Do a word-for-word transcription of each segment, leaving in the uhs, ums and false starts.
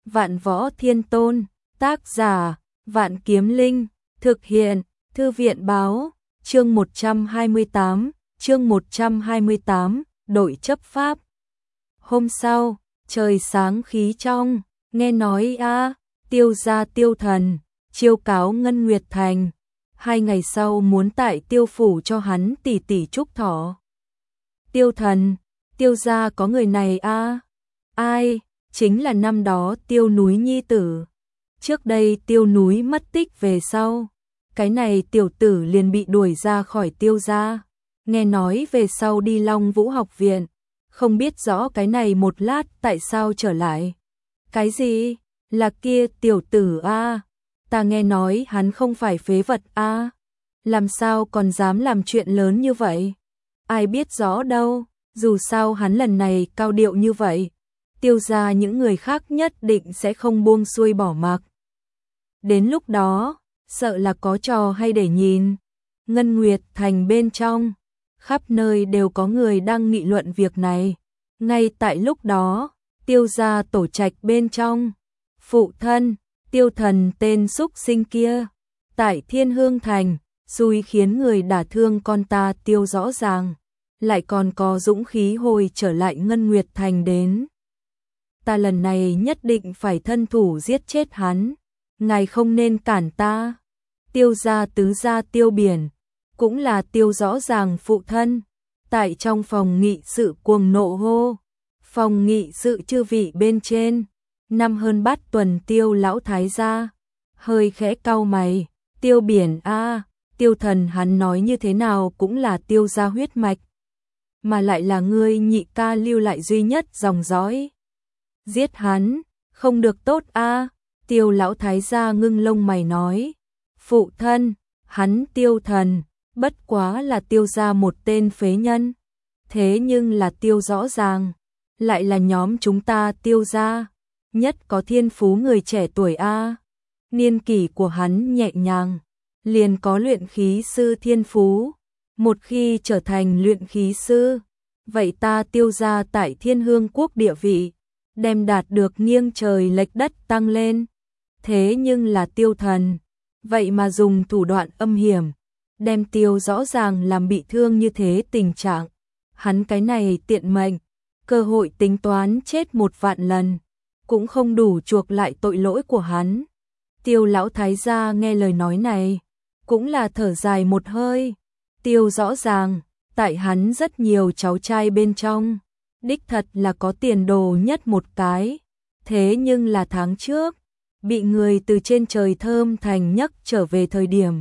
Vạn Võ Thiên Tôn, tác giả, Vạn Kiếm Linh, thực hiện, Thư viện báo, chương một trăm hai mươi tám, chương một trăm hai mươi tám, đội chấp pháp. Hôm sau, trời sáng khí trong, nghe nói a, Tiêu gia Tiêu Thần, chiêu cáo Ngân Nguyệt Thành, hai ngày sau muốn tại Tiêu phủ cho hắn tỷ tỷ chúc thọ. Tiêu Thần, Tiêu gia có người này a? Ai? Chính là năm đó Tiêu Núi nhi tử. Trước đây Tiêu Núi mất tích về sau, cái này tiểu tử liền bị đuổi ra khỏi Tiêu gia. Nghe nói về sau đi Long Vũ học viện, không biết rõ cái này một lát tại sao trở lại. Cái gì? Là kia tiểu tử a? Ta nghe nói hắn không phải phế vật a, làm sao còn dám làm chuyện lớn như vậy? Ai biết rõ đâu, dù sao hắn lần này cao điệu như vậy, Tiêu gia những người khác nhất định sẽ không buông xuôi bỏ mặc. Đến lúc đó, sợ là có trò hay để nhìn. Ngân Nguyệt Thành bên trong, khắp nơi đều có người đang nghị luận việc này. Ngay tại lúc đó, Tiêu gia tổ trạch bên trong, phụ thân, Tiêu Thần tên xúc sinh kia, tại Thiên Hương Thành, xui khiến người đả thương con ta Tiêu rõ ràng, lại còn có dũng khí hồi trở lại Ngân Nguyệt Thành đến. Ta lần này nhất định phải thân thủ giết chết hắn, ngài không nên cản ta. Tiêu gia tứ gia Tiêu Biển, cũng là Tiêu rõ ràng phụ thân, tại trong phòng nghị sự cuồng nộ hô. Phòng nghị sự chư vị bên trên, năm hơn bát tuần Tiêu lão thái gia, hơi khẽ cau mày, Tiêu Biển a, Tiêu Thần hắn nói như thế nào cũng là Tiêu gia huyết mạch, mà lại là ngươi nhị ca lưu lại duy nhất dòng dõi. Giết hắn, không được tốt a. Tiêu lão thái gia ngưng lông mày nói, phụ thân, hắn Tiêu Thần, bất quá là Tiêu gia một tên phế nhân, thế nhưng là Tiêu rõ ràng, lại là nhóm chúng ta Tiêu gia nhất có thiên phú người trẻ tuổi a. Niên kỷ của hắn nhẹ nhàng, liền có luyện khí sư thiên phú, một khi trở thành luyện khí sư, vậy ta Tiêu gia tại Thiên Hương quốc địa vị đem đạt được nghiêng trời lệch đất tăng lên. Thế nhưng là Tiêu Thần, vậy mà dùng thủ đoạn âm hiểm, đem Tiêu rõ ràng làm bị thương như thế tình trạng. Hắn cái này tiện mệnh, cơ hội tính toán chết một vạn lần, cũng không đủ chuộc lại tội lỗi của hắn. Tiêu lão thái gia nghe lời nói này, cũng là thở dài một hơi. Tiêu rõ ràng, tại hắn rất nhiều cháu trai bên trong, đích thật là có tiền đồ nhất một cái, thế nhưng là tháng trước, bị người từ trên trời Thơm Thành nhấc trở về thời điểm,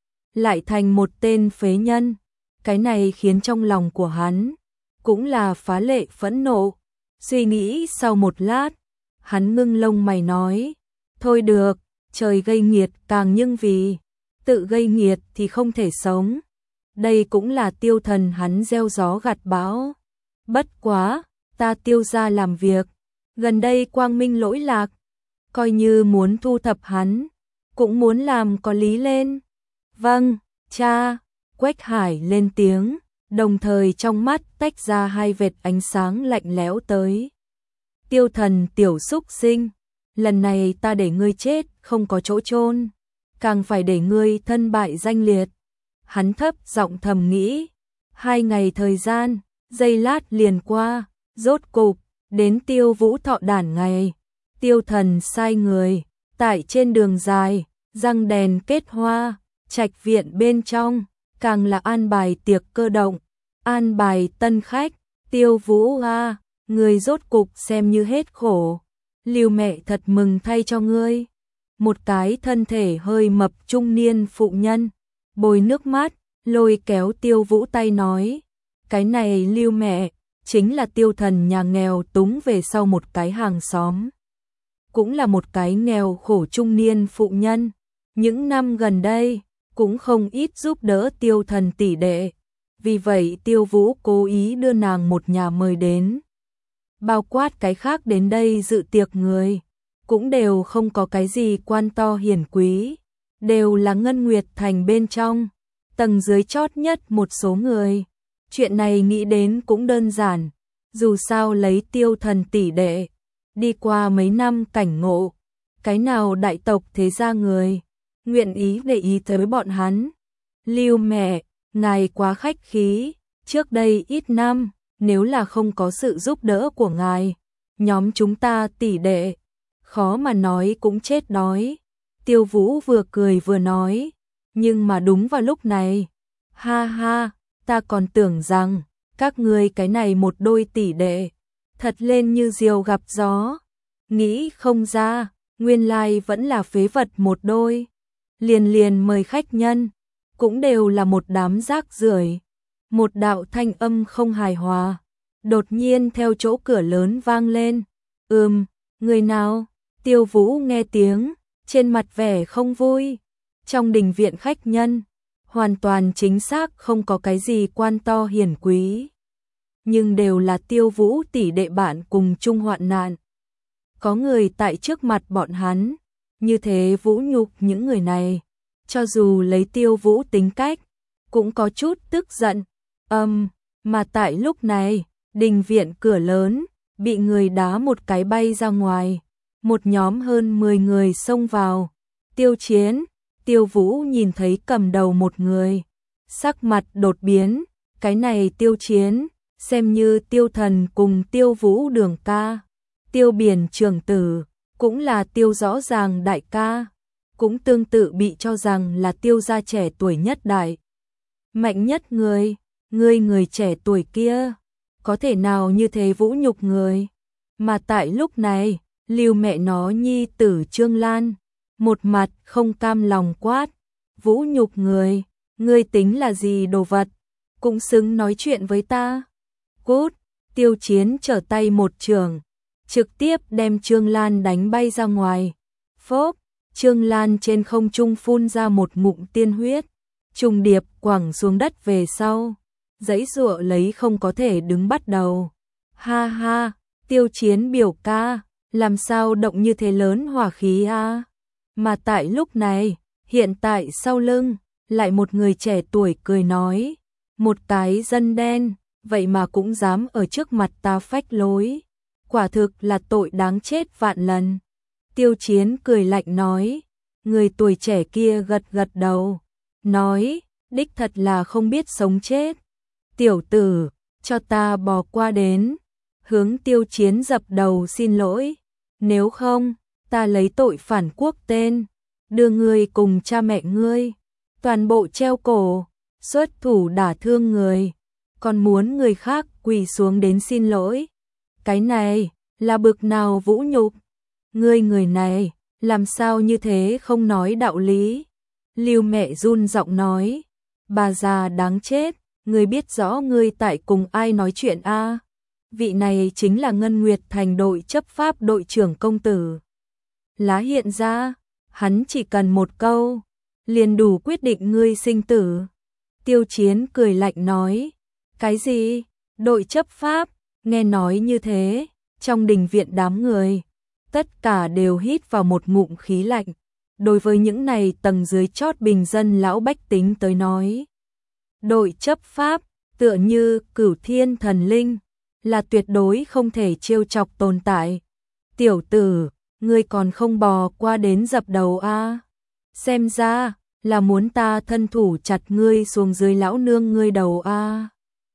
lại thành một tên phế nhân. Cái này khiến trong lòng của hắn cũng là phá lệ phẫn nộ. Suy nghĩ sau một lát, hắn ngưng lông mày nói, thôi được, trời gây nghiệt càng nhưng vì tự gây nghiệt thì không thể sống. Đây cũng là Tiêu Thần hắn gieo gió gặt bão. Bất quá, ta Tiêu gia làm việc, gần đây quang minh lỗi lạc, coi như muốn thu thập hắn, cũng muốn làm có lý lên. Vâng, cha. Quách Hải lên tiếng, đồng thời trong mắt tách ra hai vệt ánh sáng lạnh lẽo tới. Tiêu Thần tiểu xúc sinh, lần này ta để ngươi chết không có chỗ chôn, càng phải để ngươi thân bại danh liệt. Hắn thấp giọng thầm nghĩ. Hai ngày thời gian, giây lát liền qua, rốt cục đến Tiêu Vũ thọ đản ngày. Tiêu Thần sai người, tại trên đường dài, răng đèn kết hoa, trạch viện bên trong, càng là an bài tiệc cơ động, an bài tân khách. Tiêu Vũ a, người rốt cục xem như hết khổ, Lưu mẹ thật mừng thay cho ngươi. Một cái thân thể hơi mập trung niên phụ nhân, bồi nước mắt, lôi kéo Tiêu Vũ tay nói, cái này Lưu mẹ, chính là Tiêu Thần nhà nghèo túng về sau một cái hàng xóm. Cũng là một cái nghèo khổ trung niên phụ nhân, những năm gần đây, cũng không ít giúp đỡ Tiêu Thần tỷ đệ. Vì vậy Tiêu Vũ cố ý đưa nàng một nhà mời đến. Bao quát cái khác đến đây dự tiệc người, cũng đều không có cái gì quan to hiển quý, đều là Ngân Nguyệt Thành bên trong, tầng dưới chót nhất một số người. Chuyện này nghĩ đến cũng đơn giản, dù sao lấy Tiêu Thần tỷ đệ, đi qua mấy năm cảnh ngộ, cái nào đại tộc thế gia người nguyện ý để ý tới bọn hắn. Lưu mẹ, ngài quá khách khí, trước đây ít năm, nếu là không có sự giúp đỡ của ngài, nhóm chúng ta tỷ đệ, khó mà nói cũng chết đói. Tiêu Vũ vừa cười vừa nói, nhưng mà đúng vào lúc này, ha ha, ta còn tưởng rằng, các ngươi cái này một đôi tỷ đệ, thật lên như diều gặp gió, nghĩ không ra, nguyên lai vẫn là phế vật một đôi. Liền liền mời khách nhân, cũng đều là một đám rác rưởi. Một đạo thanh âm không hài hòa, đột nhiên theo chỗ cửa lớn vang lên. Ừm, người nào? Tiêu Vũ nghe tiếng, trên mặt vẻ không vui. Trong đình viện khách nhân, hoàn toàn chính xác không có cái gì quan to hiển quý. Nhưng đều là Tiêu Vũ tỷ đệ bạn cùng chung hoạn nạn. Có người tại trước mặt bọn hắn, như thế vũ nhục những người này. Cho dù lấy Tiêu Vũ tính cách, cũng có chút tức giận. Âm, um, mà tại lúc này, đình viện cửa lớn, bị người đá một cái bay ra ngoài. Một nhóm hơn mười người xông vào. Tiêu Chiến, Tiêu Vũ nhìn thấy cầm đầu một người. Sắc mặt đột biến, cái này Tiêu Chiến, xem như Tiêu Thần cùng Tiêu Vũ đường ca. Tiêu Biển trưởng tử, cũng là Tiêu Rõ Ràng đại ca. Cũng tương tự bị cho rằng là Tiêu gia trẻ tuổi nhất đại. Mạnh nhất người, người người trẻ tuổi kia, có thể nào như thế vũ nhục người. Mà tại lúc này, Lưu mẹ nó nhi tử Trương Lan, một mặt không cam lòng quát, vũ nhục người, ngươi tính là gì đồ vật, cũng xứng nói chuyện với ta. Cút, Tiêu Chiến trở tay một trường, trực tiếp đem Trương Lan đánh bay ra ngoài. Phốp, Trương Lan trên không trung phun ra một ngụm tiên huyết, trùng điệp quẳng xuống đất về sau, giãy giụa lấy không có thể đứng bắt đầu. Ha ha, Tiêu Chiến biểu ca, làm sao động như thế lớn hỏa khí a? À? Mà tại lúc này, hiện tại sau lưng, lại một người trẻ tuổi cười nói, một cái dân đen, vậy mà cũng dám ở trước mặt ta phách lối, quả thực là tội đáng chết vạn lần. Tiêu Chiến cười lạnh nói, người tuổi trẻ kia gật gật đầu, nói, đích thật là không biết sống chết. Tiểu tử, cho ta bò qua đến, hướng Tiêu Chiến dập đầu xin lỗi, nếu không, ta lấy tội phản quốc tên, đưa ngươi cùng cha mẹ ngươi, toàn bộ treo cổ, xuất thủ đả thương người, còn muốn người khác quỳ xuống đến xin lỗi. Cái này, là bực nào vũ nhục, ngươi người này, làm sao như thế không nói đạo lý. Lưu mẹ run giọng nói, bà già đáng chết, ngươi biết rõ ngươi tại cùng ai nói chuyện a? À? Vị này chính là Ngân Nguyệt Thành đội chấp pháp đội trưởng công tử. Lá hiện ra, hắn chỉ cần một câu, liền đủ quyết định ngươi sinh tử. Tiêu Chiến cười lạnh nói, cái gì? Đội chấp pháp? Nghe nói như thế, trong đình viện đám người, tất cả đều hít vào một ngụm khí lạnh. Đối với những này tầng dưới chót bình dân lão bách tính tới nói, đội chấp pháp, tựa như Cửu Thiên thần linh, là tuyệt đối không thể trêu chọc tồn tại. Tiểu tử, ngươi còn không bò qua đến dập đầu a? À? Xem ra, là muốn ta thân thủ chặt ngươi xuống dưới lão nương ngươi đầu a? À?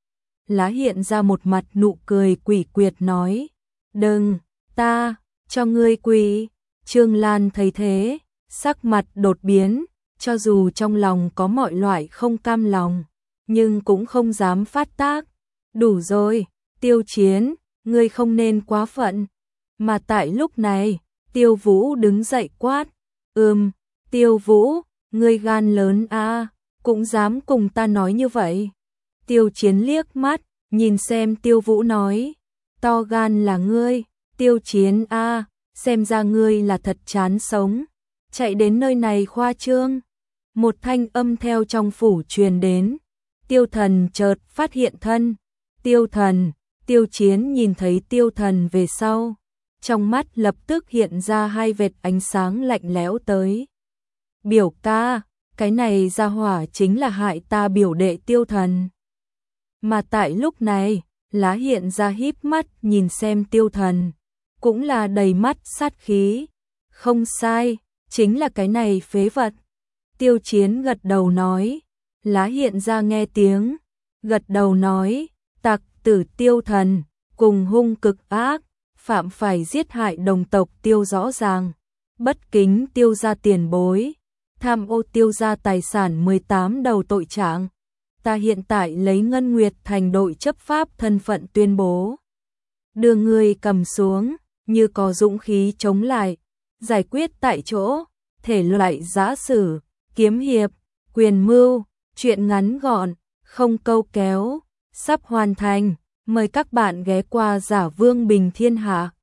Lá hiện ra một mặt nụ cười quỷ quyệt nói, đừng, ta, cho ngươi quỳ. Trương Lan thấy thế, sắc mặt đột biến, cho dù trong lòng có mọi loại không cam lòng, nhưng cũng không dám phát tác. Đủ rồi, Tiêu Chiến, ngươi không nên quá phận. Mà tại lúc này, Tiêu Vũ đứng dậy quát, ừm, Tiêu Vũ, ngươi gan lớn a, à, cũng dám cùng ta nói như vậy. Tiêu Chiến liếc mắt, nhìn xem Tiêu Vũ nói, to gan là ngươi, Tiêu Chiến a, à, xem ra ngươi là thật chán sống, chạy đến nơi này khoa trương. Một thanh âm theo trong phủ truyền đến, Tiêu Thần chợt phát hiện thân. Tiêu Thần, Tiêu Chiến nhìn thấy Tiêu Thần về sau, trong mắt lập tức hiện ra hai vệt ánh sáng lạnh lẽo tới. Biểu ca, cái này ra hỏa chính là hại ta biểu đệ Tiêu Thần. Mà tại lúc này, Lá hiện ra híp mắt nhìn xem Tiêu Thần, cũng là đầy mắt sát khí. Không sai, chính là cái này phế vật. Tiêu Chiến gật đầu nói, Lá hiện ra nghe tiếng, gật đầu nói, tặc tử Tiêu Thần, cùng hung cực ác, phạm phải giết hại đồng tộc Tiêu rõ ràng, bất kính Tiêu gia tiền bối, tham ô Tiêu gia tài sản mười tám đầu tội trạng. Ta hiện tại lấy Ngân Nguyệt thành đội chấp pháp thân phận tuyên bố. Đưa người cầm xuống, như có dũng khí chống lại, giải quyết tại chỗ, thể loại giã sử, kiếm hiệp, quyền mưu, chuyện ngắn gọn, không câu kéo, sắp hoàn thành. Mời các bạn ghé qua Giả Vương Bình Thiên Hạ.